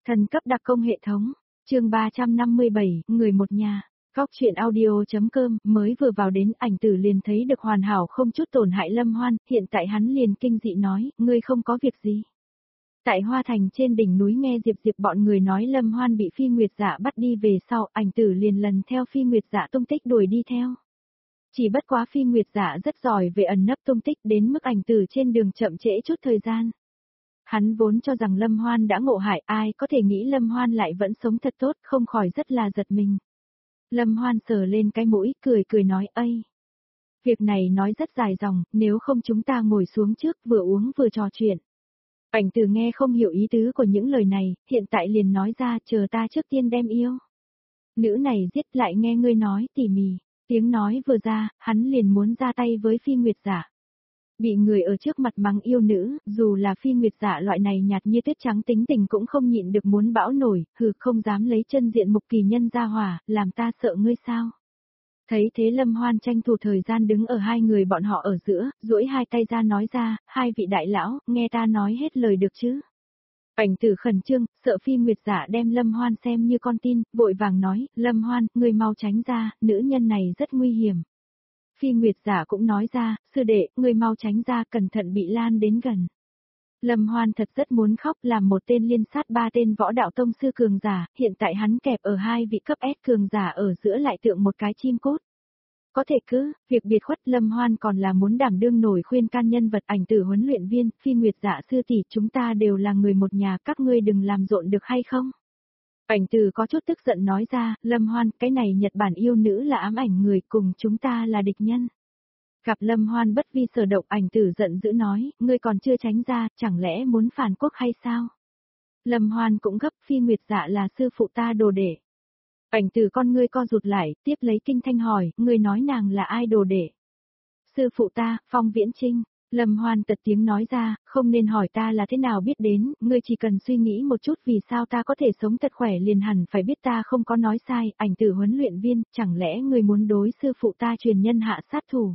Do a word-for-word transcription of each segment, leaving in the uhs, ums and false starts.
Thần cấp đặc công hệ thống, chương ba trăm năm mươi bảy, người một nhà. Góc truyện audio.com, mới vừa vào đến ảnh tử liền thấy được hoàn hảo không chút tổn hại Lâm Hoan, hiện tại hắn liền kinh dị nói, ngươi không có việc gì. Tại Hoa Thành trên đỉnh núi nghe Diệp Diệp bọn người nói Lâm Hoan bị Phi Nguyệt Dạ bắt đi về sau, ảnh tử liền lần theo Phi Nguyệt Dạ tung tích đuổi đi theo. Chỉ bất quá Phi Nguyệt Dạ rất giỏi về ẩn nấp tung tích đến mức ảnh tử trên đường chậm trễ chút thời gian. Hắn vốn cho rằng Lâm Hoan đã ngộ hại, ai có thể nghĩ Lâm Hoan lại vẫn sống thật tốt, không khỏi rất là giật mình. Lâm Hoan sờ lên cái mũi, cười cười nói, ây. Việc này nói rất dài dòng, nếu không chúng ta ngồi xuống trước vừa uống vừa trò chuyện. Ảnh tử nghe không hiểu ý tứ của những lời này, hiện tại liền nói ra chờ ta trước tiên đem yêu. Nữ này giết lại nghe ngươi nói tỉ mỉ, tiếng nói vừa ra, hắn liền muốn ra tay với Phi Nguyệt Dạ. Bị người ở trước mặt mắng yêu nữ, dù là Phi Nguyệt Dạ loại này nhạt như tuyết trắng tính tình cũng không nhịn được muốn bão nổi, hừ không dám lấy chân diện mục kỳ nhân ra hỏa, làm ta sợ ngươi sao. Thấy thế Lâm Hoan tranh thủ thời gian đứng ở hai người bọn họ ở giữa, duỗi hai tay ra nói ra, hai vị đại lão, nghe ta nói hết lời được chứ. Ảnh tử khẩn trương, sợ Phi Nguyệt Dạ đem Lâm Hoan xem như con tin, vội vàng nói, Lâm Hoan, ngươi mau tránh ra, nữ nhân này rất nguy hiểm. Phi Nguyệt Giả cũng nói ra, sư đệ, ngươi mau tránh ra, cẩn thận bị lan đến gần. Lâm Hoan thật rất muốn khóc, làm một tên liên sát ba tên võ đạo tông sư cường giả, hiện tại hắn kẹp ở hai vị cấp S cường giả ở giữa lại tượng một cái chim cút. Có thể cứ, việc biệt khuất Lâm Hoan còn là muốn đảm đương nổi khuyên can nhân vật ảnh tử huấn luyện viên, Phi Nguyệt Giả sư tỷ, chúng ta đều là người một nhà, các ngươi đừng làm rộn được hay không? Ảnh tử có chút tức giận nói ra, Lâm Hoan, cái này Nhật Bản yêu nữ là ám ảnh người, cùng chúng ta là địch nhân. Gặp Lâm Hoan bất vi sở động, ảnh tử giận dữ nói, ngươi còn chưa tránh ra, chẳng lẽ muốn phản quốc hay sao? Lâm Hoan cũng gấp, Phi Nguyệt Dạ là sư phụ ta đồ đệ. Ảnh tử con ngươi co rụt lại, tiếp lấy kinh thanh hỏi, ngươi nói nàng là ai đồ đệ? Sư phụ ta, Phong Viễn Trinh. Lâm Hoan tật tiếng nói ra, không nên hỏi ta là thế nào biết đến, ngươi chỉ cần suy nghĩ một chút vì sao ta có thể sống thật khỏe liền hẳn phải biết ta không có nói sai, ảnh tử huấn luyện viên, chẳng lẽ ngươi muốn đối sư phụ ta truyền nhân hạ sát thủ?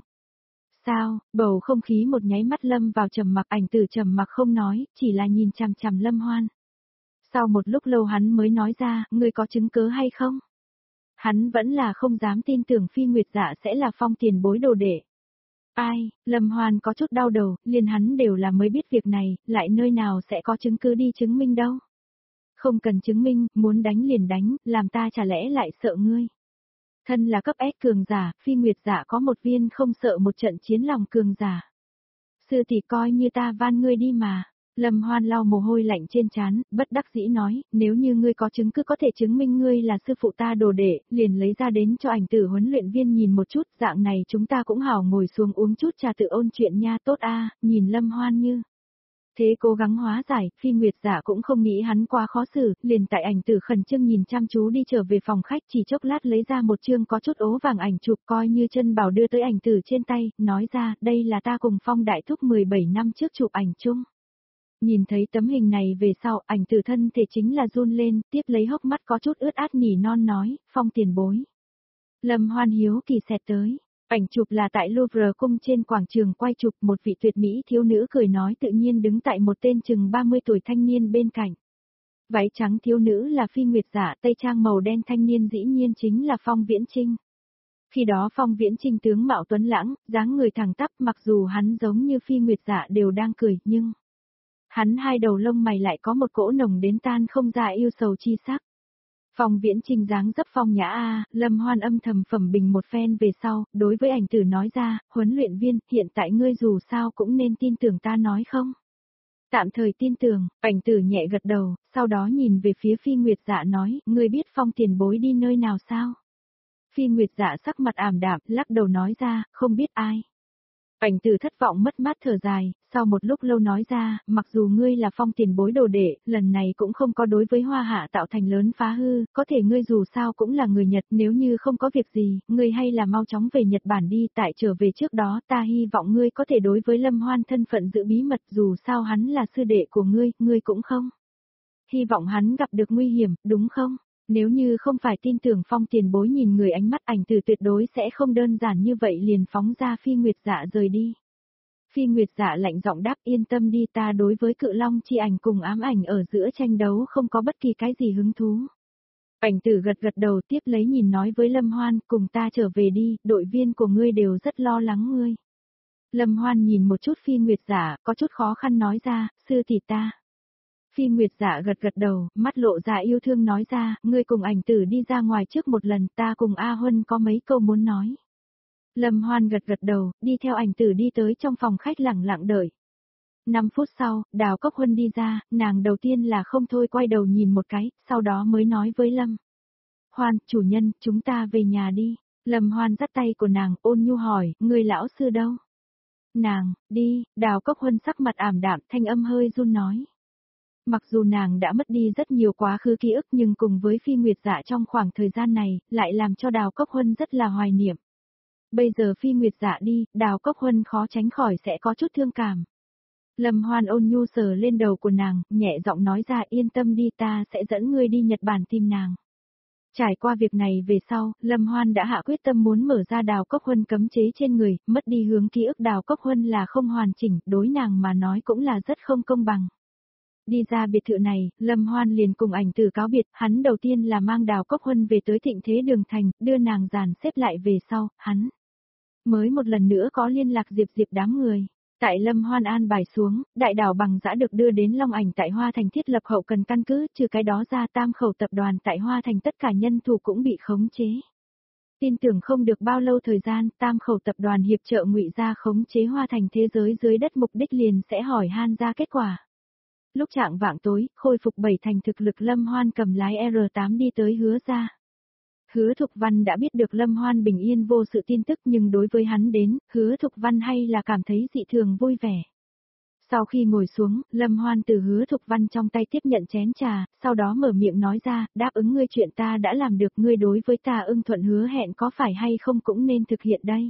Sao, bầu không khí một nháy mắt lâm vào trầm mặc, ảnh tử trầm mặc không nói, chỉ là nhìn chằm chằm Lâm Hoan. Sau một lúc lâu hắn mới nói ra, ngươi có chứng cứ hay không? Hắn vẫn là không dám tin tưởng Phi Nguyệt Dạ sẽ là Phong tiền bối đồ đệ. Ai, Lâm Hoan có chút đau đầu, liền hắn đều là mới biết việc này, lại nơi nào sẽ có chứng cứ đi chứng minh đâu. Không cần chứng minh, muốn đánh liền đánh, làm ta chả lẽ lại sợ ngươi. Thân là cấp S cường giả, Phi Nguyệt Dạ có một viên không sợ một trận chiến lòng cường giả. Sư tỷ coi như ta van ngươi đi mà. Lâm Hoan lau mồ hôi lạnh trên trán, bất đắc dĩ nói, nếu như ngươi có chứng cứ có thể chứng minh ngươi là sư phụ ta đồ đệ, liền lấy ra đến cho ảnh tử huấn luyện viên nhìn một chút, dạng này chúng ta cũng hảo ngồi xuống uống chút trà tự ôn chuyện nha, tốt a, nhìn Lâm Hoan như. Thế cố gắng hóa giải, Phi Nguyệt Giả cũng không nghĩ hắn quá khó xử, liền tại ảnh tử khẩn trương nhìn chăm chú đi trở về phòng khách, chỉ chốc lát lấy ra một chương có chút ố vàng ảnh chụp coi như chân bảo đưa tới ảnh tử trên tay, nói ra, đây là ta cùng Phong đại thúc mười bảy năm trước chụp ảnh chung. Nhìn thấy tấm hình này về sau, ảnh tử thân thể chính là run lên, tiếp lấy hốc mắt có chút ướt át nỉ non nói, Phong tiền bối. Lâm Hoan hiếu kỳ xẹt tới, ảnh chụp là tại Louvre cung trên quảng trường quay chụp, một vị tuyệt mỹ thiếu nữ cười nói tự nhiên đứng tại một tên chừng ba mươi tuổi thanh niên bên cạnh. Váy trắng thiếu nữ là Phi Nguyệt Giả, tây trang màu đen thanh niên dĩ nhiên chính là Phong Viễn Trinh. Khi đó Phong Viễn Trinh tướng mạo tuấn lãng, dáng người thẳng tắp, mặc dù hắn giống như Phi Nguyệt Giả đều đang cười, nhưng hắn hai đầu lông mày lại có một cỗ nồng đến tan không ra yêu sầu chi sắc. Phong Viễn Trinh dáng dấp phong nhã a, Lâm Hoan âm thầm phẩm bình một phen về sau, đối với ảnh tử nói ra, huấn luyện viên, hiện tại ngươi dù sao cũng nên tin tưởng ta nói không? Tạm thời tin tưởng, ảnh tử nhẹ gật đầu, sau đó nhìn về phía Phi Nguyệt Dạ nói, ngươi biết Phong tiền bối đi nơi nào sao? Phi Nguyệt Dạ sắc mặt ảm đạm, lắc đầu nói ra, không biết ai. Ảnh tử thất vọng mất mát thở dài, sau một lúc lâu nói ra, mặc dù ngươi là Phong tiền bối đồ đệ, lần này cũng không có đối với Hoa Hạ tạo thành lớn phá hư, có thể ngươi dù sao cũng là người Nhật, nếu như không có việc gì, ngươi hay là mau chóng về Nhật Bản đi, tại trở về trước đó ta hy vọng ngươi có thể đối với Lâm Hoan thân phận giữ bí mật, dù sao hắn là sư đệ của ngươi, ngươi cũng không. Hy vọng hắn gặp được nguy hiểm, đúng không? Nếu như không phải tin tưởng Phong tiền bối nhìn người ánh mắt ảnh tử tuyệt đối sẽ không đơn giản như vậy liền phóng ra Phi Nguyệt Dạ rời đi. Phi Nguyệt Dạ lạnh giọng đáp yên tâm đi ta đối với cự long chi ảnh cùng ám ảnh ở giữa tranh đấu không có bất kỳ cái gì hứng thú. Ảnh tử gật gật đầu tiếp lấy nhìn nói với Lâm Hoan cùng ta trở về đi, đội viên của ngươi đều rất lo lắng ngươi. Lâm Hoan nhìn một chút Phi Nguyệt Dạ, có chút khó khăn nói ra, sư tỷ ta. Phi Nguyệt Dạ gật gật đầu, mắt lộ ra yêu thương nói ra, ngươi cùng ảnh tử đi ra ngoài trước một lần, ta cùng A Huân có mấy câu muốn nói. Lâm Hoan gật gật đầu, đi theo ảnh tử đi tới trong phòng khách lặng lặng đợi. Năm phút sau, Đào Cốc Huân đi ra, nàng đầu tiên là không thôi quay đầu nhìn một cái, sau đó mới nói với Lâm. Hoan, chủ nhân, chúng ta về nhà đi. Lâm Hoan dắt tay của nàng, ôn nhu hỏi, người lão sư đâu? Nàng, đi, Đào Cốc Huân sắc mặt ảm đạm, thanh âm hơi run nói. Mặc dù nàng đã mất đi rất nhiều quá khứ ký ức nhưng cùng với Phi Nguyệt Dạ trong khoảng thời gian này, lại làm cho Đào Cốc Huân rất là hoài niệm. Bây giờ Phi Nguyệt Dạ đi, Đào Cốc Huân khó tránh khỏi sẽ có chút thương cảm. Lâm Hoan ôn nhu sờ lên đầu của nàng, nhẹ giọng nói ra yên tâm đi ta sẽ dẫn ngươi đi Nhật Bản tìm nàng. Trải qua việc này về sau, Lâm Hoan đã hạ quyết tâm muốn mở ra Đào Cốc Huân cấm chế trên người, mất đi hướng ký ức Đào Cốc Huân là không hoàn chỉnh, đối nàng mà nói cũng là rất không công bằng. Đi ra biệt thự này, Lâm Hoan liền cùng ảnh tử cáo biệt, hắn đầu tiên là mang Đào Cốc Huân về tới Thịnh Thế Đường Thành, đưa nàng dàn xếp lại về sau, hắn mới một lần nữa có liên lạc Diệp Diệp đám người. Tại Lâm Hoan an bài xuống, đại đảo bằng dã được đưa đến Long Ảnh tại Hoa Thành thiết lập hậu cần căn cứ, trừ cái đó ra tam khẩu tập đoàn tại Hoa Thành tất cả nhân thủ cũng bị khống chế. Tin tưởng không được bao lâu thời gian, tam khẩu tập đoàn hiệp trợ ngụy ra khống chế Hoa Thành thế giới dưới đất mục đích liền sẽ hỏi han ra kết quả. Lúc trạng vạng tối, khôi phục bảy thành thực lực Lâm Hoan cầm lái R tám đi tới Hứa ra. Hứa Thục Văn đã biết được Lâm Hoan bình yên vô sự tin tức nhưng đối với hắn đến, Hứa Thục Văn hay là cảm thấy dị thường vui vẻ. Sau khi ngồi xuống, Lâm Hoan từ Hứa Thục Văn trong tay tiếp nhận chén trà, sau đó mở miệng nói ra, đáp ứng ngươi chuyện ta đã làm được ngươi đối với ta ưng thuận hứa hẹn có phải hay không cũng nên thực hiện đây.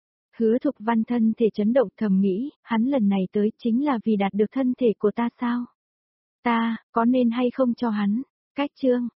Hứa Thục Văn thân thể chấn động thầm nghĩ, hắn lần này tới chính là vì đạt được thân thể của ta sao? Ta, có nên hay không cho hắn? Cách chương.